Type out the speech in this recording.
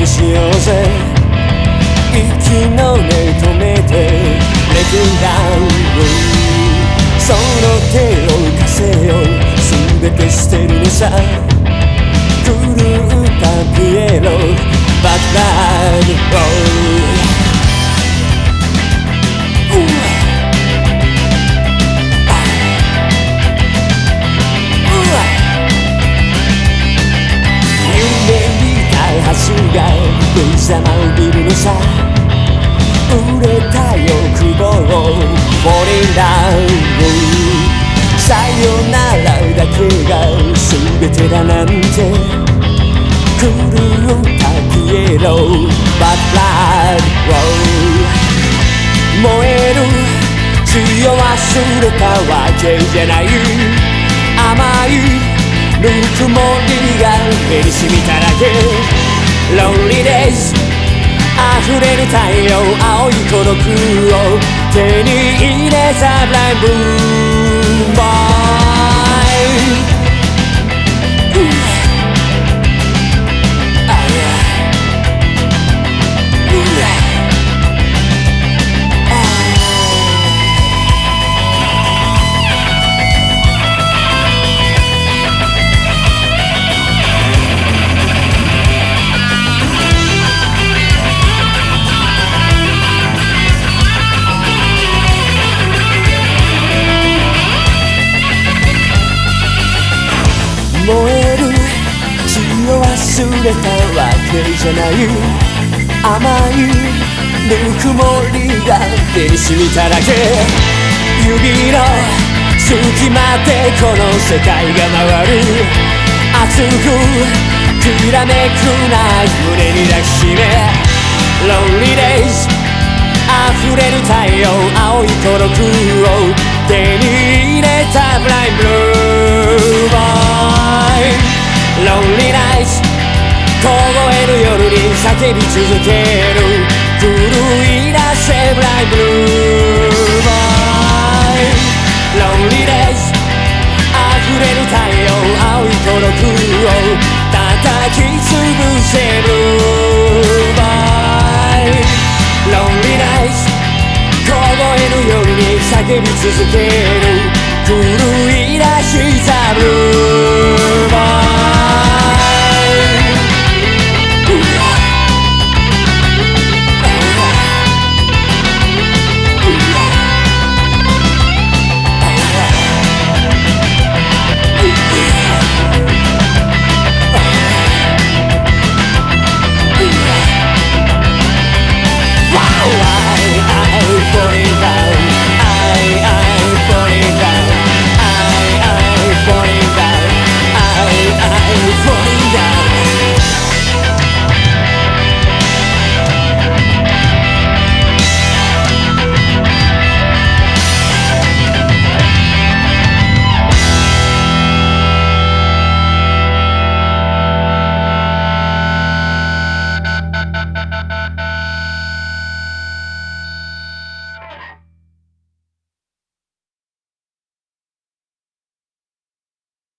しようぜ。息の根止めてレクダウン。その手を貸せよ、全て捨てるのさ。狂ったピエロバックライド。橋がぶざまを見るのさ。売れた欲望をフォーリンダウン。さよならだけが全てだなんて。狂ったピエロバックライド。燃える血を忘れたわけじゃない。甘いぬくもりが目に染みただけ。Lonely days 溢れる太陽、青い孤独を手に入れた Blind Blue Boy。 燃える血を忘れたわけじゃない。甘いぬくもりが目に染みただけ。指の隙間でこの世界が回る。熱くきらめくナイフ胸に抱きしめ。 Lonely days 溢れる太陽、青い孤独を手に入れた Blind Blue Boy。 Lonely nights 凍える夜に叫び続ける。狂い出せ Blind Blue Boy。 Lonely days 溢れる太陽、青い孤独を叩き潰せ Blue Boy。 Lonely nights 凍える夜に叫び続ける。